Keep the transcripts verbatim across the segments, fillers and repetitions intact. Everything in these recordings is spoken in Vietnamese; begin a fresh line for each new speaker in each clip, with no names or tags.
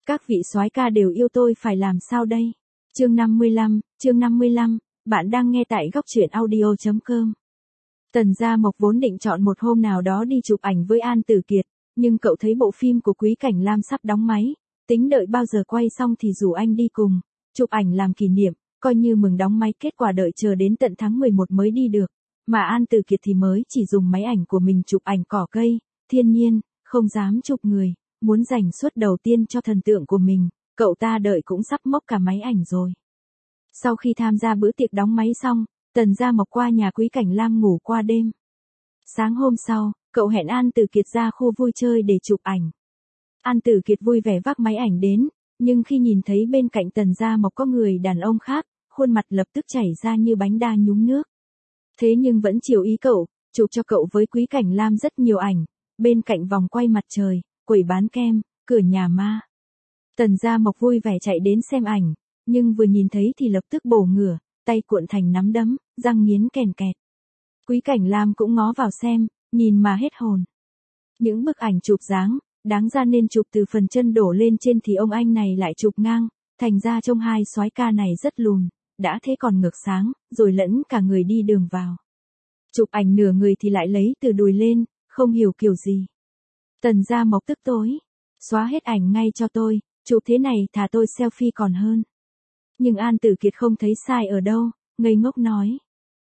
Các vị soái ca đều yêu tôi phải làm sao đây? Chương năm mươi lăm, chương năm mươi lăm, bạn đang nghe tại góc truyện audio chấm com. Tần Gia Mộc vốn định chọn một hôm nào đó đi chụp ảnh với An Tử Kiệt, nhưng cậu thấy bộ phim của Quý Cảnh Lam sắp đóng máy, tính đợi bao giờ quay xong thì rủ anh đi cùng, chụp ảnh làm kỷ niệm, coi như mừng đóng máy, kết quả đợi chờ đến tận tháng mười một mới đi được, mà An Tử Kiệt thì mới chỉ dùng máy ảnh của mình chụp ảnh cỏ cây, thiên nhiên, không dám chụp người, muốn dành suất đầu tiên cho thần tượng của mình, cậu ta đợi cũng sắp mốc cả máy ảnh rồi. Sau khi tham gia bữa tiệc đóng máy xong, Tần Gia Mộc qua nhà Quý Cảnh Lam ngủ qua đêm. Sáng hôm sau, cậu hẹn An Tử Kiệt ra khu vui chơi để chụp ảnh. An Tử Kiệt vui vẻ vác máy ảnh đến, nhưng khi nhìn thấy bên cạnh Tần Gia Mộc có người đàn ông khác, khuôn mặt lập tức chảy ra như bánh đa nhúng nước. Thế nhưng vẫn chiều ý cậu, chụp cho cậu với Quý Cảnh Lam rất nhiều ảnh, bên cạnh vòng quay mặt trời, quầy bán kem, cửa nhà ma. Tần Gia Mộc vui vẻ chạy đến xem ảnh, nhưng vừa nhìn thấy thì lập tức bổ ngửa, tay cuộn thành nắm đấm, răng nghiến kèn kẹt. Quý Cảnh Lam cũng ngó vào xem, nhìn mà hết hồn. Những bức ảnh chụp dáng, đáng ra nên chụp từ phần chân đổ lên trên thì ông anh này lại chụp ngang, thành ra trông hai soái ca này rất lùn, đã thế còn ngược sáng, rồi lẫn cả người đi đường vào. Chụp ảnh nửa người thì lại lấy từ đùi lên, không hiểu kiểu gì. Tần Gia Mộc tức tối, xóa hết ảnh ngay cho tôi, chụp thế này thà tôi selfie còn hơn. Nhưng An Tử Kiệt không thấy sai ở đâu, ngây ngốc nói.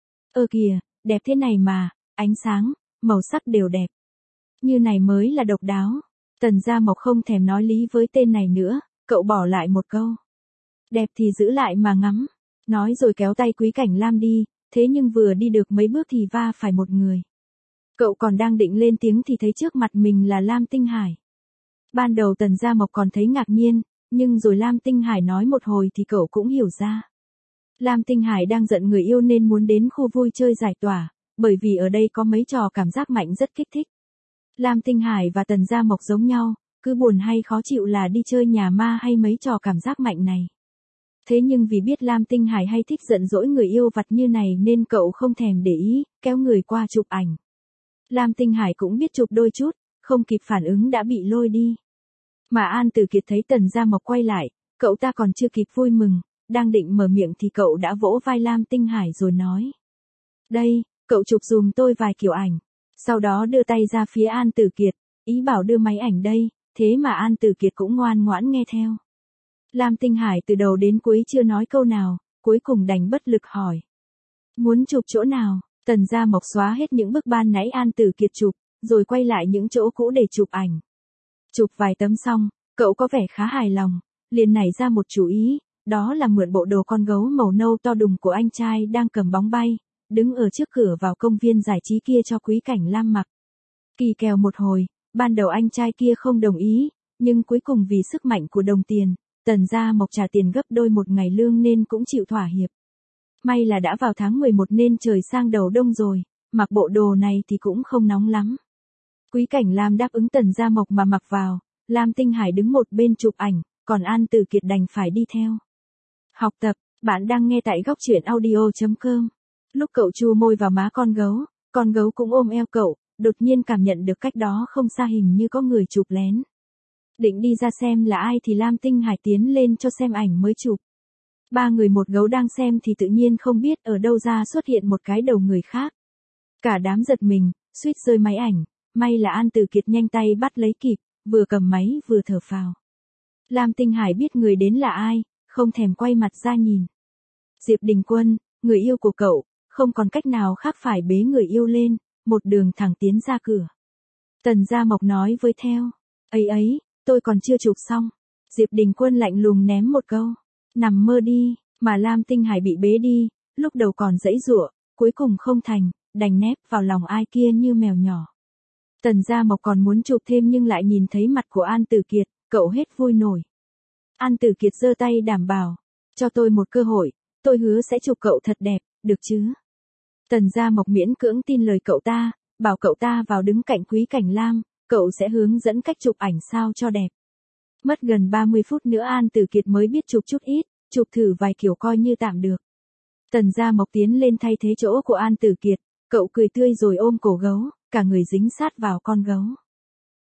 Ơ kìa, đẹp thế này mà, ánh sáng, màu sắc đều đẹp. Như này mới là độc đáo. Tần Gia Mộc không thèm nói lý với tên này nữa, cậu bỏ lại một câu. Đẹp thì giữ lại mà ngắm. Nói rồi kéo tay Quý Cảnh Lam đi, thế nhưng vừa đi được mấy bước thì va phải một người. Cậu còn đang định lên tiếng thì thấy trước mặt mình là Lam Tinh Hải. Ban đầu Tần Gia Mộc còn thấy ngạc nhiên, nhưng rồi Lam Tinh Hải nói một hồi thì cậu cũng hiểu ra. Lam Tinh Hải đang giận người yêu nên muốn đến khu vui chơi giải tỏa, bởi vì ở đây có mấy trò cảm giác mạnh rất kích thích. Lam Tinh Hải và Tần Gia Mộc giống nhau, cứ buồn hay khó chịu là đi chơi nhà ma hay mấy trò cảm giác mạnh này. Thế nhưng vì biết Lam Tinh Hải hay thích giận dỗi người yêu vặt như này nên cậu không thèm để ý, kéo người qua chụp ảnh. Lam Tinh Hải cũng biết chụp đôi chút, không kịp phản ứng đã bị lôi đi. Mà An Tử Kiệt thấy Tần Gia Mộc quay lại, cậu ta còn chưa kịp vui mừng, đang định mở miệng thì cậu đã vỗ vai Lam Tinh Hải rồi nói. Đây, cậu chụp dùm tôi vài kiểu ảnh. Sau đó đưa tay ra phía An Tử Kiệt, ý bảo đưa máy ảnh đây, thế mà An Tử Kiệt cũng ngoan ngoãn nghe theo. Lam Tinh Hải từ đầu đến cuối chưa nói câu nào, cuối cùng đành bất lực hỏi. Muốn chụp chỗ nào? Tần Gia Mộc xóa hết những bức ban nãy An Tử Kiệt chụp, rồi quay lại những chỗ cũ để chụp ảnh. Chụp vài tấm xong, cậu có vẻ khá hài lòng, liền nảy ra một chủ ý, đó là mượn bộ đồ con gấu màu nâu to đùng của anh trai đang cầm bóng bay, đứng ở trước cửa vào công viên giải trí kia cho Quý Cảnh Lam mặc. Kỳ kèo một hồi, ban đầu anh trai kia không đồng ý, nhưng cuối cùng vì sức mạnh của đồng tiền, Tần Gia Mộc trả tiền gấp đôi một ngày lương nên cũng chịu thỏa hiệp. May là đã vào tháng mười một nên trời sang đầu đông rồi, mặc bộ đồ này thì cũng không nóng lắm. Quý Cảnh Lam đáp ứng Tần Gia Mộc mà mặc vào, Lam Tinh Hải đứng một bên chụp ảnh, còn An Tử Kiệt đành phải đi theo. Học tập, bạn đang nghe tại góc truyện audio chấm com. Lúc cậu chu môi vào má con gấu, con gấu cũng ôm eo cậu, đột nhiên cảm nhận được cách đó không xa hình như có người chụp lén. Định đi ra xem là ai thì Lam Tinh Hải tiến lên cho xem ảnh mới chụp. Ba người một gấu đang xem thì tự nhiên không biết ở đâu ra xuất hiện một cái đầu người khác. Cả đám giật mình, suýt rơi máy ảnh, may là An Tử Kiệt nhanh tay bắt lấy kịp, vừa cầm máy vừa thở phào. Lam Tinh Hải biết người đến là ai, không thèm quay mặt ra nhìn. Diệp Đình Quân, người yêu của cậu, không còn cách nào khác phải bế người yêu lên, một đường thẳng tiến ra cửa. Tần Gia Mộc nói với theo, ấy ấy, tôi còn chưa chụp xong. Diệp Đình Quân lạnh lùng ném một câu, nằm mơ đi, mà Lam Tinh Hải bị bế đi, lúc đầu còn giãy giụa, cuối cùng không thành, đành nép vào lòng ai kia như mèo nhỏ. Tần Gia Mộc còn muốn chụp thêm nhưng lại nhìn thấy mặt của An Tử Kiệt, cậu hết vui nổi. An Tử Kiệt giơ tay đảm bảo, cho tôi một cơ hội, tôi hứa sẽ chụp cậu thật đẹp, được chứ? Tần Gia Mộc miễn cưỡng tin lời cậu ta, bảo cậu ta vào đứng cạnh Quý Cảnh Lam, cậu sẽ hướng dẫn cách chụp ảnh sao cho đẹp. Mất gần ba mươi phút nữa An Tử Kiệt mới biết chụp chút ít, chụp thử vài kiểu coi như tạm được. Tần Gia Mộc tiến lên thay thế chỗ của An Tử Kiệt, cậu cười tươi rồi ôm cổ gấu, cả người dính sát vào con gấu.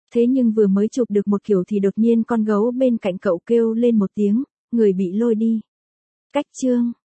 Thế nhưng vừa mới chụp được một kiểu thì đột nhiên con gấu bên cạnh cậu kêu lên một tiếng, người bị lôi đi. Cách chương